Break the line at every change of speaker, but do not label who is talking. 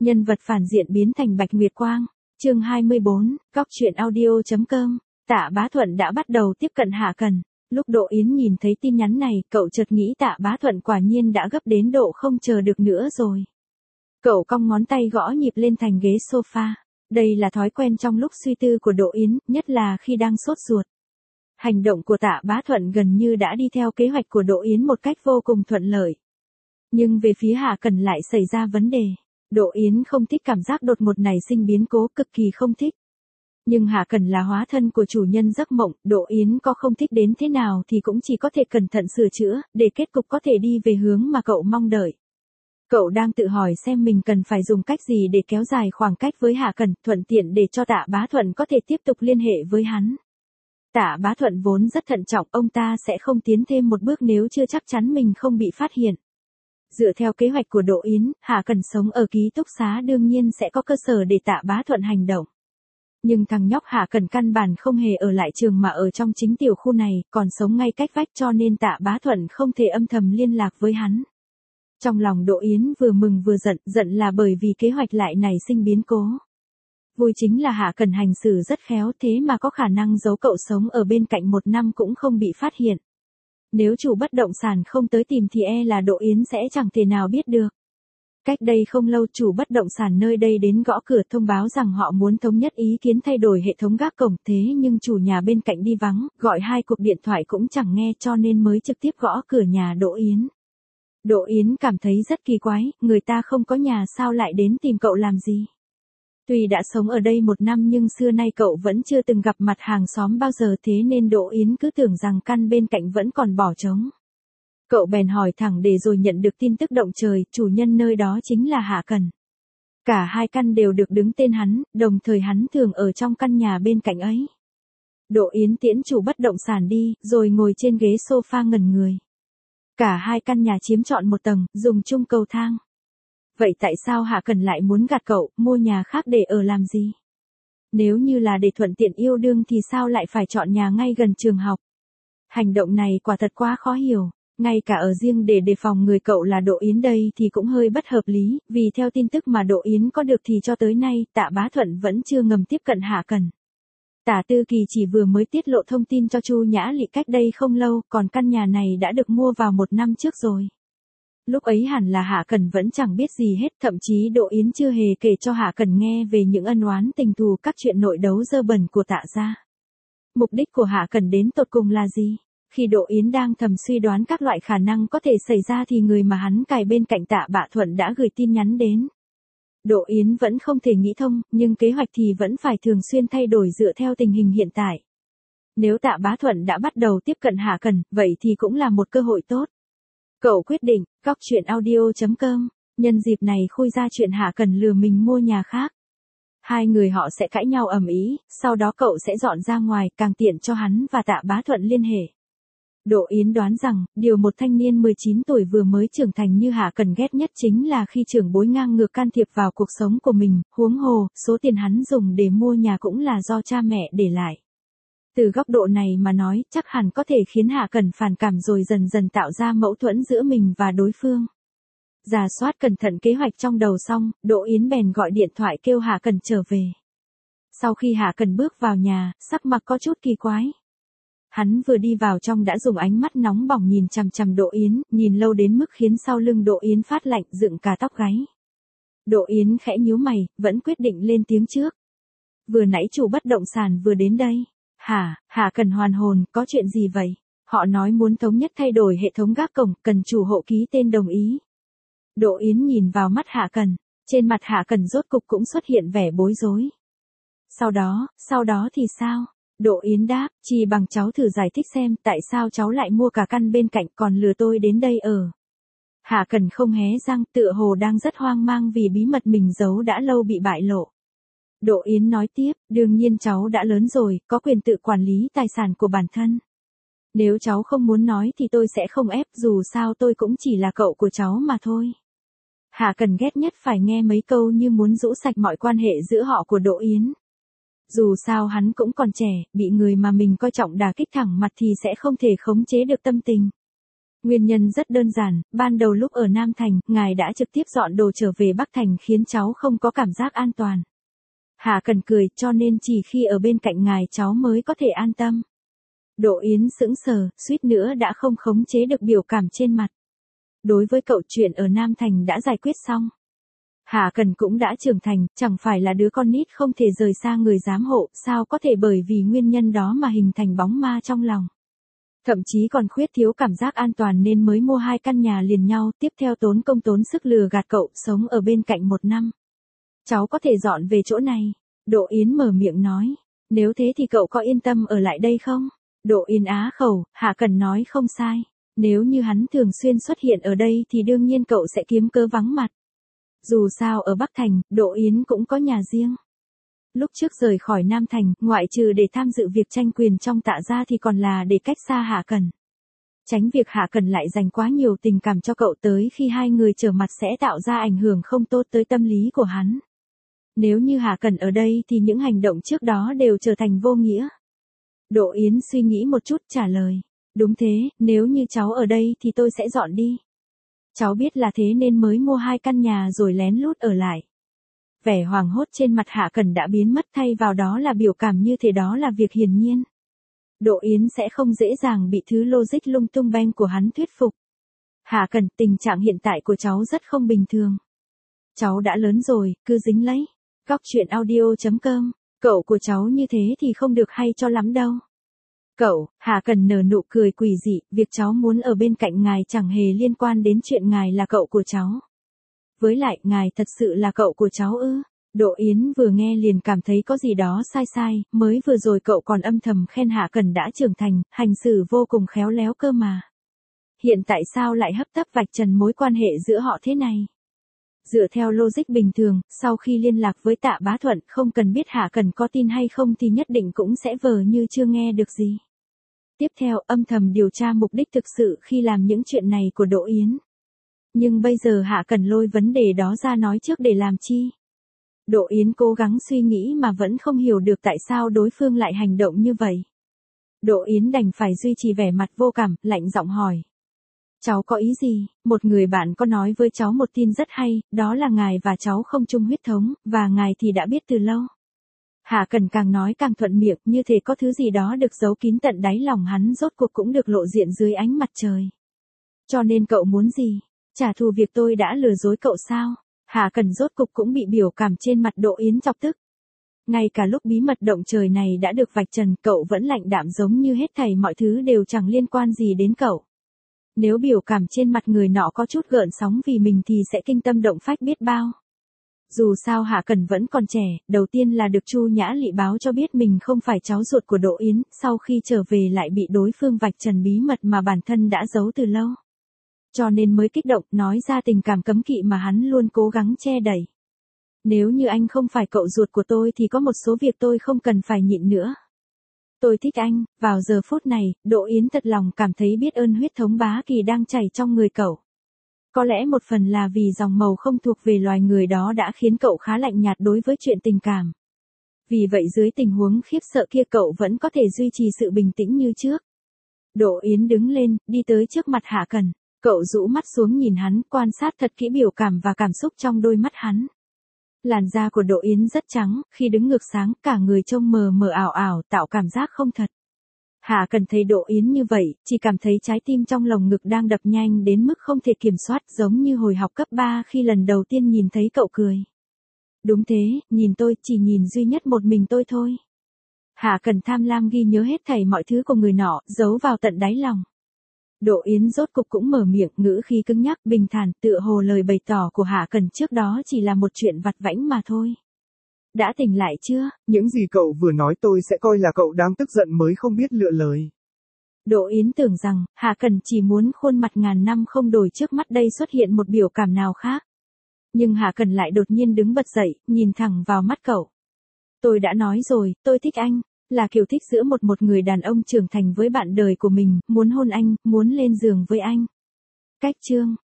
Nhân vật phản diện biến thành Bạch Nguyệt Quang. Chương 24, Cóc truyện audio.com. Tạ Bá Thuận đã bắt đầu tiếp cận Hạ Cần. Lúc Đỗ Yến nhìn thấy tin nhắn này, cậu chợt nghĩ Tạ Bá Thuận quả nhiên đã gấp đến độ không chờ được nữa rồi. Cậu cong ngón tay gõ nhịp lên thành ghế sofa. Đây là thói quen trong lúc suy tư của Đỗ Yến, nhất là khi đang sốt ruột. Hành động của Tạ Bá Thuận gần như đã đi theo kế hoạch của Đỗ Yến một cách vô cùng thuận lợi. Nhưng về phía Hạ Cần lại xảy ra vấn đề. Đỗ Yến không thích cảm giác đột ngột nảy sinh biến cố, cực kỳ không thích. Nhưng Hạ Cần là hóa thân của chủ nhân giấc mộng, Đỗ Yến có không thích đến thế nào thì cũng chỉ có thể cẩn thận sửa chữa, để kết cục có thể đi về hướng mà cậu mong đợi. Cậu đang tự hỏi xem mình cần phải dùng cách gì để kéo dài khoảng cách với Hạ Cần, thuận tiện để cho Tạ Bá Thuận có thể tiếp tục liên hệ với hắn. Tạ Bá Thuận vốn rất thận trọng, ông ta sẽ không tiến thêm một bước nếu chưa chắc chắn mình không bị phát hiện. Dựa theo kế hoạch của Đỗ Yến, Hạ Cần sống ở ký túc xá đương nhiên sẽ có cơ sở để Tạ Bá Thuận hành động. Nhưng thằng nhóc Hạ Cần căn bản không hề ở lại trường mà ở trong chính tiểu khu này, còn sống ngay cách vách, cho nên Tạ Bá Thuận không thể âm thầm liên lạc với hắn. Trong lòng Đỗ Yến vừa mừng vừa giận, giận là bởi vì kế hoạch lại nảy sinh biến cố. Vui chính là Hạ Cần hành xử rất khéo, thế mà có khả năng giấu cậu sống ở bên cạnh 1 năm cũng không bị phát hiện. Nếu chủ bất động sản không tới tìm thì là Đỗ Yến sẽ chẳng thể nào biết được. Cách đây không lâu, chủ bất động sản nơi đây đến gõ cửa thông báo rằng họ muốn thống nhất ý kiến thay đổi hệ thống gác cổng, thế nhưng chủ nhà bên cạnh đi vắng, gọi 2 cuộc điện thoại cũng chẳng nghe, cho nên mới trực tiếp gõ cửa nhà Đỗ Yến. Đỗ Yến cảm thấy rất kỳ quái, người ta không có nhà sao lại đến tìm cậu làm gì? Tuy đã sống ở đây 1 năm nhưng xưa nay cậu vẫn chưa từng gặp mặt hàng xóm bao giờ, thế nên Đỗ Yến cứ tưởng rằng căn bên cạnh vẫn còn bỏ trống. Cậu bèn hỏi thẳng để rồi nhận được tin tức động trời, chủ nhân nơi đó chính là Hạ Cần. Cả 2 căn đều được đứng tên hắn, đồng thời hắn thường ở trong căn nhà bên cạnh ấy. Đỗ Yến tiễn chủ bất động sản đi, rồi ngồi trên ghế sofa ngẩn người. Cả 2 căn nhà chiếm trọn 1 tầng, dùng chung cầu thang. Vậy tại sao Hạ Cần lại muốn gạt cậu, mua nhà khác để ở làm gì? Nếu như là để thuận tiện yêu đương thì sao lại phải chọn nhà ngay gần trường học? Hành động này quả thật quá khó hiểu. Ngay cả ở riêng để đề phòng người cậu là Đỗ Yến đây thì cũng hơi bất hợp lý, vì theo tin tức mà Đỗ Yến có được thì cho tới nay Tạ Bá Thuận vẫn chưa ngầm tiếp cận Hạ Cần. Tạ Tư Kỳ chỉ vừa mới tiết lộ thông tin cho Chu Nhã Lị cách đây không lâu, còn căn nhà này đã được mua vào 1 năm trước rồi. Lúc ấy hẳn là Hạ Cần vẫn chẳng biết gì hết, thậm chí Đỗ Yến chưa hề kể cho Hạ Cần nghe về những ân oán tình thù, các chuyện nội đấu dơ bẩn của Tạ gia. Mục đích của Hạ Cần đến tột cùng là gì? Khi Đỗ Yến đang thầm suy đoán các loại khả năng có thể xảy ra thì người mà hắn cài bên cạnh Tạ Bá Thuận đã gửi tin nhắn đến. Đỗ Yến vẫn không thể nghĩ thông, nhưng kế hoạch thì vẫn phải thường xuyên thay đổi dựa theo tình hình hiện tại. Nếu Tạ Bá Thuận đã bắt đầu tiếp cận Hạ Cần, vậy thì cũng là một cơ hội tốt. Cậu quyết định, Cóc truyện audio.com, nhân dịp này khui ra chuyện Hạ Cần lừa mình mua nhà khác. 2 người họ sẽ cãi nhau ầm ĩ, sau đó cậu sẽ dọn ra ngoài, càng tiện cho hắn và Tạ Bá Thuận liên hệ. Đỗ Yến đoán rằng, điều một thanh niên 19 tuổi vừa mới trưởng thành như Hạ Cần ghét nhất chính là khi trưởng bối ngang ngược can thiệp vào cuộc sống của mình, huống hồ, số tiền hắn dùng để mua nhà cũng là do cha mẹ để lại. Từ góc độ này mà nói, chắc hẳn có thể khiến Hạ Cần phản cảm rồi dần dần tạo ra mâu thuẫn giữa mình và đối phương. Rà soát cẩn thận kế hoạch trong đầu xong, Đỗ Yến bèn gọi điện thoại kêu Hạ Cần trở về. Sau khi Hạ Cần bước vào nhà, sắc mặt có chút kỳ quái. Hắn vừa đi vào trong đã dùng ánh mắt nóng bỏng nhìn chằm chằm Đỗ Yến, nhìn lâu đến mức khiến sau lưng Đỗ Yến phát lạnh, dựng cả tóc gáy. Đỗ Yến khẽ nhíu mày, vẫn quyết định lên tiếng trước. Vừa nãy chủ bất động sản vừa đến đây. Hạ Cần hoàn hồn, có chuyện gì vậy? Họ nói muốn thống nhất thay đổi hệ thống gác cổng, cần chủ hộ ký tên đồng ý. Đỗ Yến nhìn vào mắt Hạ Cần, trên mặt Hạ Cần rốt cục cũng xuất hiện vẻ bối rối. Sau đó thì sao? Đỗ Yến đáp, chỉ bằng cháu thử giải thích xem tại sao cháu lại mua cả căn bên cạnh còn lừa tôi đến đây ở. Hạ Cần không hé răng, tựa hồ đang rất hoang mang vì bí mật mình giấu đã lâu bị bại lộ. Đỗ Yến nói tiếp, đương nhiên cháu đã lớn rồi, có quyền tự quản lý tài sản của bản thân. Nếu cháu không muốn nói thì tôi sẽ không ép, dù sao tôi cũng chỉ là cậu của cháu mà thôi. Hạ Cần ghét nhất phải nghe mấy câu như muốn rũ sạch mọi quan hệ giữa họ của Đỗ Yến. Dù sao hắn cũng còn trẻ, bị người mà mình coi trọng đả kích thẳng mặt thì sẽ không thể khống chế được tâm tình. Nguyên nhân rất đơn giản, ban đầu lúc ở Nam Thành, ngài đã trực tiếp dọn đồ trở về Bắc Thành khiến cháu không có cảm giác an toàn. Hạ Cần cười, cho nên chỉ khi ở bên cạnh ngài cháu mới có thể an tâm. Đỗ Yến sững sờ, suýt nữa đã không khống chế được biểu cảm trên mặt. Đối với cậu chuyện ở Nam Thành đã giải quyết xong. Hạ Cần cũng đã trưởng thành, chẳng phải là đứa con nít không thể rời xa người giám hộ, sao có thể bởi vì nguyên nhân đó mà hình thành bóng ma trong lòng. Thậm chí còn khuyết thiếu cảm giác an toàn nên mới mua 2 căn nhà liền nhau, tiếp theo tốn công tốn sức lừa gạt cậu, sống ở bên cạnh 1 năm. Cháu có thể dọn về chỗ này. Đỗ Yến mở miệng nói. Nếu thế thì cậu có yên tâm ở lại đây không? Đỗ Yến á khẩu, Hạ Cần nói không sai. Nếu như hắn thường xuyên xuất hiện ở đây thì đương nhiên cậu sẽ kiếm cớ vắng mặt. Dù sao ở Bắc Thành, Đỗ Yến cũng có nhà riêng. Lúc trước rời khỏi Nam Thành, ngoại trừ để tham dự việc tranh quyền trong Tạ gia thì còn là để cách xa Hạ Cần. Tránh việc Hạ Cần lại dành quá nhiều tình cảm cho cậu tới khi hai người trở mặt sẽ tạo ra ảnh hưởng không tốt tới tâm lý của hắn. Nếu như Hạ Cần ở đây thì những hành động trước đó đều trở thành vô nghĩa. Đỗ Yến suy nghĩ một chút trả lời. Đúng thế, nếu như cháu ở đây thì tôi sẽ dọn đi. Cháu biết là thế nên mới mua 2 căn nhà rồi lén lút ở lại. Vẻ hoảng hốt trên mặt Hạ Cần đã biến mất, thay vào đó là biểu cảm như thế đó là việc hiển nhiên. Đỗ Yến sẽ không dễ dàng bị thứ logic lung tung beng của hắn thuyết phục. Hạ Cần, tình trạng hiện tại của cháu rất không bình thường. Cháu đã lớn rồi, cứ dính lấy. Góc chuyện audio.com, cậu của cháu như thế thì không được hay cho lắm đâu. Cậu, Hạ Cần nở nụ cười quỷ dị, việc cháu muốn ở bên cạnh ngài chẳng hề liên quan đến chuyện ngài là cậu của cháu. Với lại, ngài thật sự là cậu của cháu ư? Đỗ Yến vừa nghe liền cảm thấy có gì đó sai sai, mới vừa rồi cậu còn âm thầm khen Hạ Cần đã trưởng thành, hành xử vô cùng khéo léo cơ mà. Hiện tại sao lại hấp tấp vạch trần mối quan hệ giữa họ thế này? Dựa theo logic bình thường, sau khi liên lạc với Tạ Bá Thuận, không cần biết Hạ Cần có tin hay không thì nhất định cũng sẽ vờ như chưa nghe được gì. Tiếp theo, âm thầm điều tra mục đích thực sự khi làm những chuyện này của Đỗ Yến. Nhưng bây giờ Hạ Cần lôi vấn đề đó ra nói trước để làm chi? Đỗ Yến cố gắng suy nghĩ mà vẫn không hiểu được tại sao đối phương lại hành động như vậy. Đỗ Yến đành phải duy trì vẻ mặt vô cảm, lạnh giọng hỏi. Cháu có ý gì? Một người bạn có nói với cháu một tin rất hay, đó là ngài và cháu không chung huyết thống, và ngài thì đã biết từ lâu. Hạ Cần càng nói càng thuận miệng, như thể có thứ gì đó được giấu kín tận đáy lòng hắn rốt cuộc cũng được lộ diện dưới ánh mặt trời. Cho nên cậu muốn gì? Trả thù việc tôi đã lừa dối cậu sao? Hạ Cần rốt cục cũng bị biểu cảm trên mặt Đỗ Yến chọc tức. Ngay cả lúc bí mật động trời này đã được vạch trần, cậu vẫn lạnh đạm giống như hết thảy mọi thứ đều chẳng liên quan gì đến cậu. Nếu biểu cảm trên mặt người nọ có chút gợn sóng vì mình thì sẽ kinh tâm động phách biết bao. Dù sao Hạ Cần vẫn còn trẻ, đầu tiên là được Chu Nhã Lị báo cho biết mình không phải cháu ruột của Đỗ Yến, sau khi trở về lại bị đối phương vạch trần bí mật mà bản thân đã giấu từ lâu. Cho nên mới kích động nói ra tình cảm cấm kỵ mà hắn luôn cố gắng che đẩy. Nếu như anh không phải cậu ruột của tôi thì có một số việc tôi không cần phải nhịn nữa. Tôi thích anh. Vào giờ phút này, Đỗ Yến thật lòng cảm thấy biết ơn huyết thống bá kỳ đang chảy trong người cậu. Có lẽ một phần là vì dòng màu không thuộc về loài người đó đã khiến cậu khá lạnh nhạt đối với chuyện tình cảm. Vì vậy dưới tình huống khiếp sợ kia cậu vẫn có thể duy trì sự bình tĩnh như trước. Đỗ Yến đứng lên, đi tới trước mặt Hạ Cần. Cậu rũ mắt xuống nhìn hắn, quan sát thật kỹ biểu cảm và cảm xúc trong đôi mắt hắn. Làn da của Đỗ Yến rất trắng, khi đứng ngược sáng, cả người trông mờ mờ ảo ảo, tạo cảm giác không thật. Hạ Cần thấy Đỗ Yến như vậy, chỉ cảm thấy trái tim trong lồng ngực đang đập nhanh đến mức không thể kiểm soát, giống như hồi học cấp 3 khi lần đầu tiên nhìn thấy cậu cười. Đúng thế, nhìn tôi, chỉ nhìn duy nhất một mình tôi thôi. Hạ Cần tham lam ghi nhớ hết thảy mọi thứ của người nọ, giấu vào tận đáy lòng. Đỗ Yến rốt cục cũng mở miệng, ngữ khí cứng nhắc, bình thản, tựa hồ lời bày tỏ của Hạ Cần trước đó chỉ là một chuyện vặt vãnh mà thôi. Đã tỉnh lại chưa?
Những gì cậu vừa nói tôi sẽ coi là cậu đang tức giận mới không biết lựa lời.
Đỗ Yến tưởng rằng, Hạ Cần chỉ muốn khuôn mặt ngàn năm không đổi trước mắt đây xuất hiện một biểu cảm nào khác. Nhưng Hạ Cần lại đột nhiên đứng bật dậy, nhìn thẳng vào mắt cậu. Tôi đã nói rồi, tôi thích anh. Là kiểu thích giữa một người đàn ông trưởng thành với bạn đời của mình, muốn hôn anh, muốn lên giường với anh. Cách chương